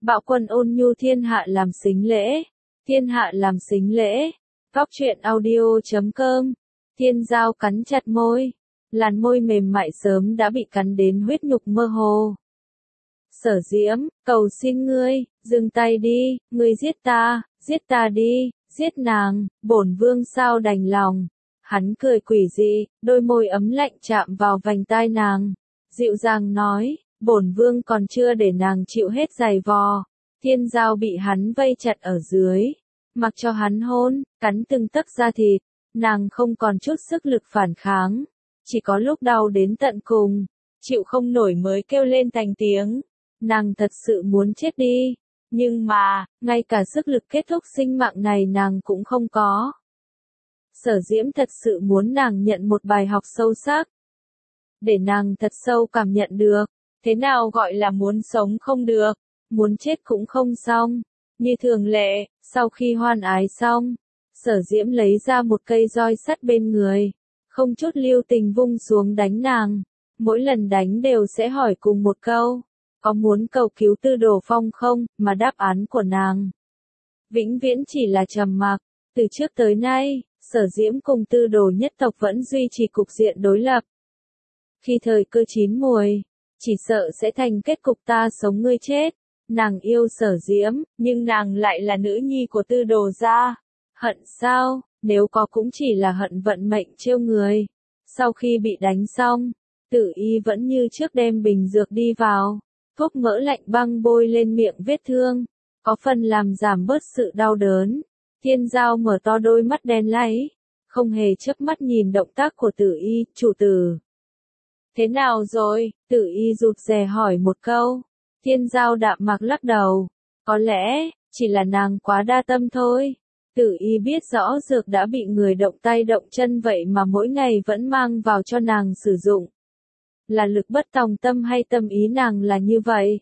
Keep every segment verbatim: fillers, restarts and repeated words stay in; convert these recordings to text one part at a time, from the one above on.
Bạo quân ôn nhu thiên hạ làm xính lễ, thiên hạ làm xính lễ. Góc truyện audio chấm com. Thiên Giao cắn chặt môi, làn môi mềm mại sớm đã bị cắn đến huyết nhục mơ hồ. Sở Diễm, cầu xin ngươi, dừng tay đi, ngươi giết ta, giết ta đi, giết nàng, bổn vương sao đành lòng. Hắn cười quỷ dị, đôi môi ấm lạnh chạm vào vành tai nàng, dịu dàng nói, bổn vương còn chưa để nàng chịu hết giày vò. Thiên Giao bị hắn vây chặt ở dưới, mặc cho hắn hôn, cắn từng tấc da thịt, nàng không còn chút sức lực phản kháng, chỉ có lúc đau đến tận cùng, chịu không nổi mới kêu lên thành tiếng. Nàng thật sự muốn chết đi, nhưng mà, ngay cả sức lực kết thúc sinh mạng này nàng cũng không có. Sở Diễm thật sự muốn nàng nhận một bài học sâu sắc, để nàng thật sâu cảm nhận được, thế nào gọi là muốn sống không được, muốn chết cũng không xong. Như thường lệ, sau khi hoan ái xong, Sở Diễm lấy ra một cây roi sắt bên người, không chút lưu tình vung xuống đánh nàng, mỗi lần đánh đều sẽ hỏi cùng một câu, có muốn cầu cứu Tư Đồ Phong không, mà đáp án của nàng vĩnh viễn chỉ là trầm mặc. Từ trước tới nay, Sở Diễm cùng Tư Đồ nhất tộc vẫn duy trì cục diện đối lập. Khi thời cơ chín muồi, chỉ sợ sẽ thành kết cục ta sống ngươi chết. Nàng yêu Sở Diễm, nhưng nàng lại là nữ nhi của Tư Đồ gia. Hận sao? Nếu có cũng chỉ là hận vận mệnh trêu người. Sau khi bị đánh xong, Tử Y vẫn như trước đem bình dược đi vào, thuốc mỡ lạnh băng bôi lên miệng vết thương, có phần làm giảm bớt sự đau đớn. Thiên Giao mở to đôi mắt đen láy, không hề chớp mắt nhìn động tác của Tử Y, chủ tử. Thế nào rồi? Tử Y rụt rè hỏi một câu. Thiên Giao đạm mạc lắc đầu, có lẽ, chỉ là nàng quá đa tâm thôi. Tử Y biết rõ dược đã bị người động tay động chân vậy mà mỗi ngày vẫn mang vào cho nàng sử dụng. Là lực bất tòng tâm hay tâm ý nàng là như vậy?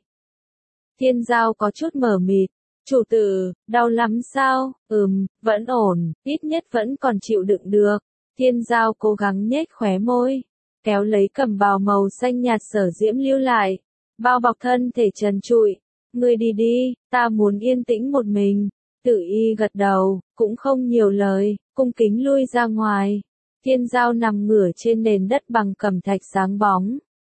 Thiên Giao có chút mờ mịt, chủ tử, đau lắm sao? Ừm, vẫn ổn, ít nhất vẫn còn chịu đựng được. Thiên Giao cố gắng nhếch khóe môi, kéo lấy cẩm bào màu xanh nhạt Sở Diễm lưu lại, bao bọc thân thể trần trụi. Ngươi đi đi, ta muốn yên tĩnh một mình. Tử Y gật đầu, cũng không nhiều lời, cung kính lui ra ngoài. Thiên Giao nằm ngửa trên nền đất bằng cẩm thạch sáng bóng.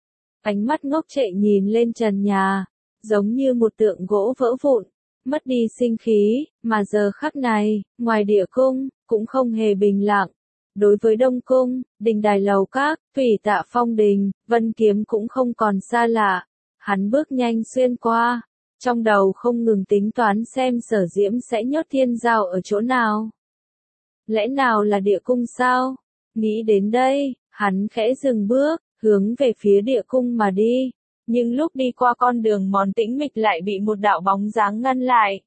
Ánh mắt ngốc trệ nhìn lên trần nhà, giống như một tượng gỗ vỡ vụn, mất đi sinh khí, mà giờ khắc này, ngoài địa cung, cũng không hề bình lặng. Đối với Đông Cung, đình đài lầu các, Thủy Tạ Phong đình, Vân Kiếm cũng không còn xa lạ. Hắn bước nhanh xuyên qua, trong đầu không ngừng tính toán xem Sở Diễm sẽ nhốt Thiên Giao ở chỗ nào. Lẽ nào là địa cung sao? Nghĩ đến đây, hắn khẽ dừng bước, hướng về phía địa cung mà đi. Nhưng lúc đi qua con đường mòn tĩnh mịch lại bị một đạo bóng dáng ngăn lại.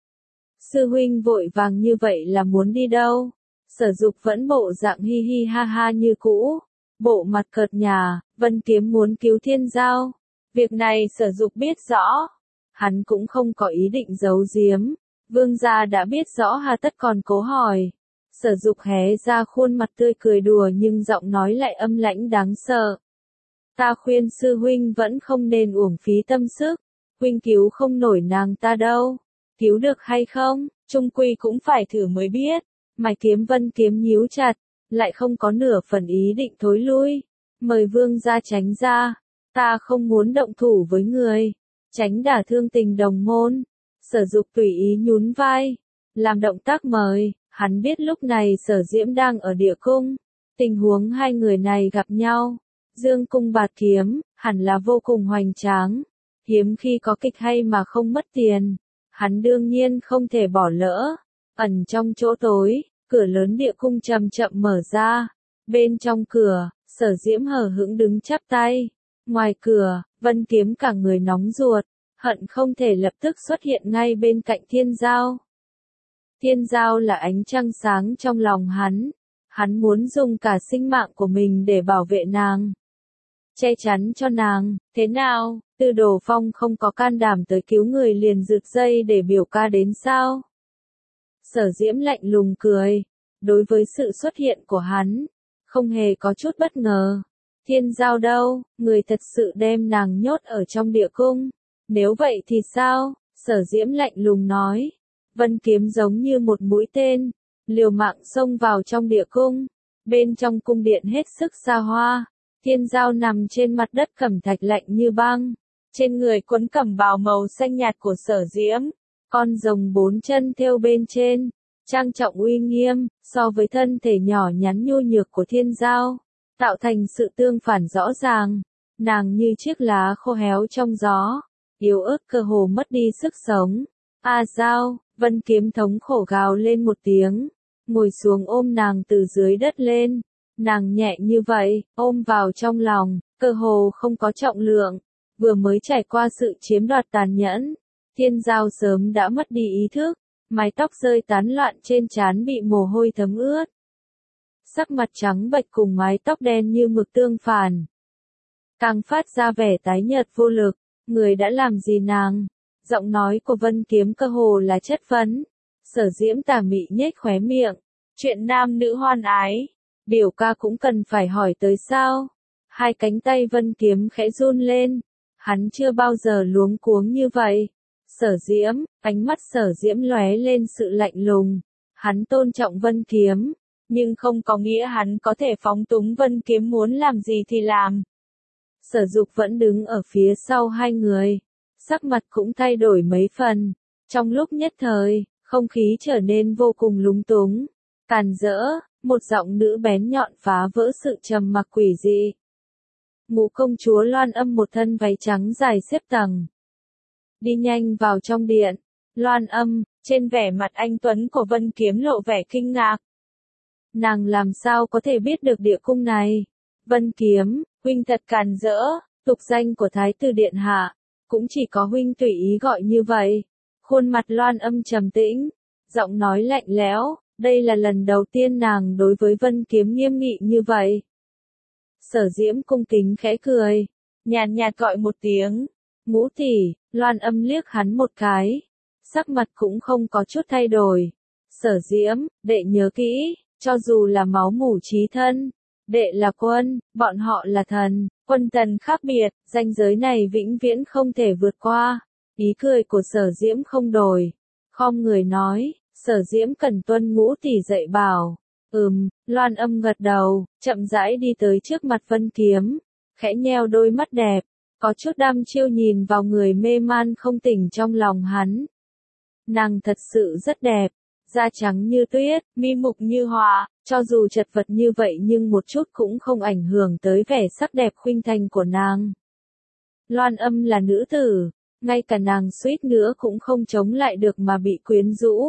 Sư huynh vội vàng như vậy là muốn đi đâu? Sở Dục vẫn bộ dạng hi hi ha ha như cũ, bộ mặt cợt nhả. Vân Kiếm muốn cứu Thiên Giao. Việc này Sở Dục biết rõ. Hắn cũng không có ý định giấu giếm. Vương gia đã biết rõ hà tất còn cố hỏi. Sở Dục hé ra khuôn mặt tươi cười đùa nhưng giọng nói lại âm lãnh đáng sợ. Ta khuyên sư huynh vẫn không nên uổng phí tâm sức. Huynh cứu không nổi nàng ta đâu. Cứu được hay không, chung quy cũng phải thử mới biết. Mày Kiếm Vân Kiếm nhíu chặt, lại không có nửa phần ý định thối lui. Mời vương gia tránh ra. Ta không muốn động thủ với người. Tránh đả thương tình đồng môn. Sở Dục tùy ý nhún vai, làm động tác mời. Hắn biết lúc này Sở Diễm đang ở địa cung. Tình huống hai người này gặp nhau, dương cung bạt kiếm, hẳn là vô cùng hoành tráng. Hiếm khi có kịch hay mà không mất tiền. Hắn đương nhiên không thể bỏ lỡ. Ẩn trong chỗ tối, cửa lớn địa cung chậm chậm mở ra. Bên trong cửa, Sở Diễm hờ hững đứng chắp tay. Ngoài cửa, Vân Kiếm cả người nóng ruột, hận không thể lập tức xuất hiện ngay bên cạnh Thiên Giao. Thiên Giao là ánh trăng sáng trong lòng hắn. Hắn muốn dùng cả sinh mạng của mình để bảo vệ nàng, che chắn cho nàng. Thế nào, Tư Đồ Phong không có can đảm tới cứu người liền rực dây để biểu ca đến sao? Sở Diễm lạnh lùng cười. Đối với sự xuất hiện của hắn, không hề có chút bất ngờ. Thiên Giao đâu, người thật sự đem nàng nhốt ở trong địa cung. Nếu vậy thì sao? Sở Diễm lạnh lùng nói. Vân Kiếm giống như một mũi tên, liều mạng xông vào trong địa cung. Bên trong cung điện hết sức xa hoa, Thiên Giao nằm trên mặt đất cẩm thạch lạnh như băng. Trên người quấn cẩm bào màu xanh nhạt của Sở Diễm, con rồng bốn chân thêu bên trên, trang trọng uy nghiêm, so với thân thể nhỏ nhắn nhu nhược của Thiên Giao, tạo thành sự tương phản rõ ràng. Nàng như chiếc lá khô héo trong gió, yếu ớt cơ hồ mất đi sức sống. A Giao, Vân Kiếm thống khổ gào lên một tiếng, ngồi xuống ôm nàng từ dưới đất lên. Nàng nhẹ như vậy, ôm vào trong lòng, cơ hồ không có trọng lượng. Vừa mới trải qua sự chiếm đoạt tàn nhẫn, Thiên Giao sớm đã mất đi ý thức, mái tóc rơi tán loạn trên trán bị mồ hôi thấm ướt. Sắc mặt trắng bệch cùng mái tóc đen như mực tương phản, càng phát ra vẻ tái nhợt vô lực. Người đã làm gì nàng? Giọng nói của Vân Kiếm cơ hồ là chất vấn. Sở Diễm tà mị nhếch khóe miệng. Chuyện nam nữ hoan ái, biểu ca cũng cần phải hỏi tới sao? Hai cánh tay Vân Kiếm khẽ run lên. Hắn chưa bao giờ luống cuống như vậy. Sở Diễm, ánh mắt Sở Diễm lóe lên sự lạnh lùng. Hắn tôn trọng Vân Kiếm, nhưng không có nghĩa hắn có thể phóng túng Vân Kiếm muốn làm gì thì làm. Sở Dục vẫn đứng ở phía sau hai người, sắc mặt cũng thay đổi mấy phần. Trong lúc nhất thời, không khí trở nên vô cùng lúng túng, càn rỡ. Một giọng nữ bén nhọn phá vỡ sự trầm mặc quỷ dị. Ngũ công chúa Loan Âm một thân váy trắng dài xếp tầng, đi nhanh vào trong điện. Loan Âm, trên vẻ mặt anh tuấn của Vân Kiếm lộ vẻ kinh ngạc. Nàng làm sao có thể biết được địa cung này? Vân Kiếm, huynh thật càn rỡ, tục danh của Thái tử điện hạ, cũng chỉ có huynh tùy ý gọi như vậy. Khuôn mặt Loan Âm trầm tĩnh, giọng nói lạnh lẽo, đây là lần đầu tiên nàng đối với Vân Kiếm nghiêm nghị như vậy. Sở Diễm cung kính khẽ cười, nhàn nhạt gọi một tiếng, Ngũ tỷ. Loan Âm liếc hắn một cái, sắc mặt cũng không có chút thay đổi. Sở Diễm, đệ nhớ kỹ, cho dù là máu mủ chí thân, đệ là quân, bọn họ là thần, quân thần khác biệt, ranh giới này vĩnh viễn không thể vượt qua. Ý cười của Sở Diễm không đổi, khom người nói, Sở Diễm cần tuân Ngũ tỷ dạy bảo. Ừm, Loan Âm gật đầu, chậm rãi đi tới trước mặt Vân Kiếm, khẽ nheo đôi mắt đẹp, có chút đăm chiêu nhìn vào người mê man không tỉnh trong lòng hắn. Nàng thật sự rất đẹp, da trắng như tuyết, mi mục như họa, cho dù chật vật như vậy nhưng một chút cũng không ảnh hưởng tới vẻ sắc đẹp khuynh thành của nàng. Loan Âm là nữ tử, ngay cả nàng suýt nữa cũng không chống lại được mà bị quyến rũ.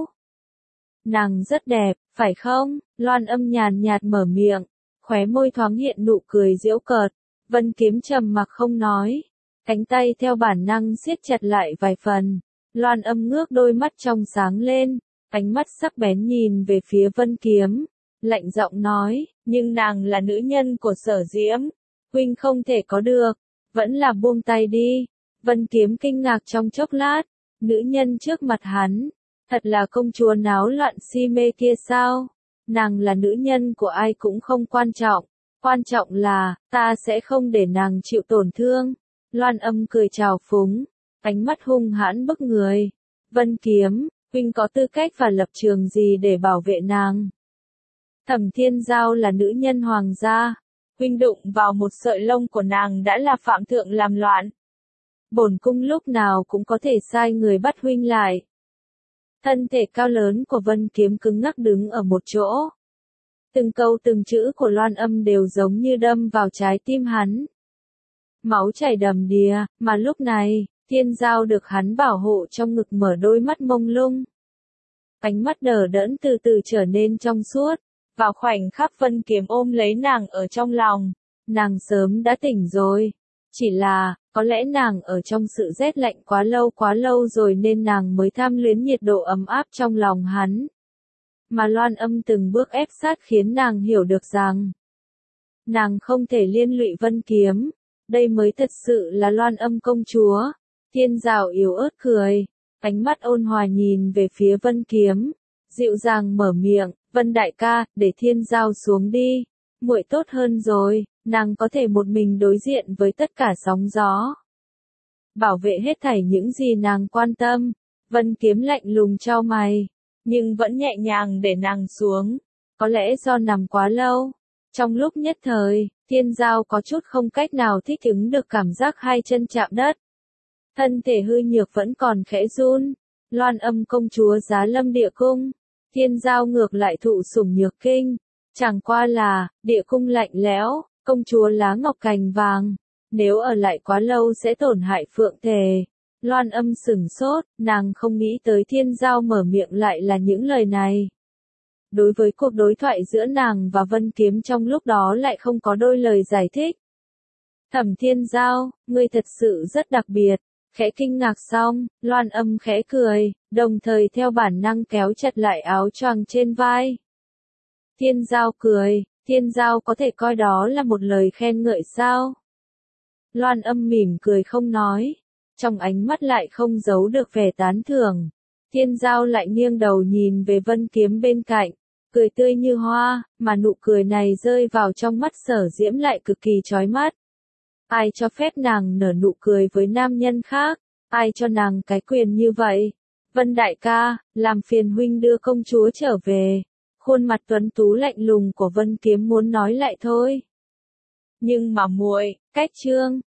Nàng rất đẹp, phải không? Loan Âm nhàn nhạt mở miệng, khóe môi thoáng hiện nụ cười giễu cợt. Vân Kiếm trầm mặc không nói, cánh tay theo bản năng siết chặt lại vài phần. Loan Âm ngước đôi mắt trong sáng lên, ánh mắt sắc bén nhìn về phía Vân Kiếm, lạnh giọng nói, nhưng nàng là nữ nhân của Sở Diễm, huynh không thể có được, vẫn là buông tay đi. Vân Kiếm kinh ngạc trong chốc lát, nữ nhân trước mặt hắn, thật là công chúa náo loạn si mê kia sao? Nàng là nữ nhân của ai cũng không quan trọng, quan trọng là, ta sẽ không để nàng chịu tổn thương. Loan Âm cười trào phúng, ánh mắt hung hãn bức người. Vân Kiếm, huynh có tư cách và lập trường gì để bảo vệ nàng? Thẩm Thiên Giao là nữ nhân hoàng gia, huynh đụng vào một sợi lông của nàng đã là phạm thượng làm loạn. Bổn cung lúc nào cũng có thể sai người bắt huynh lại. Thân thể cao lớn của Vân Kiếm cứng ngắc đứng ở một chỗ. Từng câu từng chữ của Loan Âm đều giống như đâm vào trái tim hắn. Máu chảy đầm đìa, mà lúc này, Thiên Giao được hắn bảo hộ trong ngực mở đôi mắt mông lung. Ánh mắt đờ đẫn từ từ trở nên trong suốt, vào khoảnh khắc Vân Kiếm ôm lấy nàng ở trong lòng. Nàng sớm đã tỉnh rồi, chỉ là, có lẽ nàng ở trong sự rét lạnh quá lâu quá lâu rồi nên nàng mới tham luyến nhiệt độ ấm áp trong lòng hắn. Mà Loan Âm từng bước ép sát khiến nàng hiểu được rằng, nàng không thể liên lụy Vân Kiếm, đây mới thật sự là Loan Âm công chúa. Thiên Giao yếu ớt cười, ánh mắt ôn hòa nhìn về phía Vân Kiếm, dịu dàng mở miệng, Vân đại ca, để Thiên Giao xuống đi, muội tốt hơn rồi, nàng có thể một mình đối diện với tất cả sóng gió. Bảo vệ hết thảy những gì nàng quan tâm, Vân Kiếm lạnh lùng chau mày, nhưng vẫn nhẹ nhàng để nàng xuống. Có lẽ do nằm quá lâu. Trong lúc nhất thời, Thiên Giao có chút không cách nào thích ứng được cảm giác hai chân chạm đất. Thân thể hư nhược vẫn còn khẽ run. Loan Âm công chúa giá lâm địa cung. Thiên Giao ngược lại thụ sủng nhược kinh. Chẳng qua là, địa cung lạnh lẽo, công chúa lá ngọc cành vàng. Nếu ở lại quá lâu sẽ tổn hại phượng thể. Loan Âm sửng sốt, nàng không nghĩ tới Thiên Giao mở miệng lại là những lời này. Đối với cuộc đối thoại giữa nàng và Vân Kiếm trong lúc đó lại không có đôi lời giải thích. Thẩm Thiên Giao, ngươi thật sự rất đặc biệt. Khẽ kinh ngạc xong, Loan Âm khẽ cười, đồng thời theo bản năng kéo chặt lại áo choàng trên vai. Thiên Giao cười, Thiên Giao có thể coi đó là một lời khen ngợi sao? Loan Âm mỉm cười không nói, trong ánh mắt lại không giấu được vẻ tán thưởng. Thiên Giao lại nghiêng đầu nhìn về Vân Kiếm bên cạnh, cười tươi như hoa, mà nụ cười này rơi vào trong mắt Sở Diễm lại cực kỳ chói mắt. Ai cho phép nàng nở nụ cười với nam nhân khác? Ai cho nàng cái quyền như vậy? Vân đại ca, làm phiền huynh đưa công chúa trở về. Khuôn mặt tuấn tú lạnh lùng của Vân Kiếm muốn nói lại thôi. Nhưng mà muội, cách chương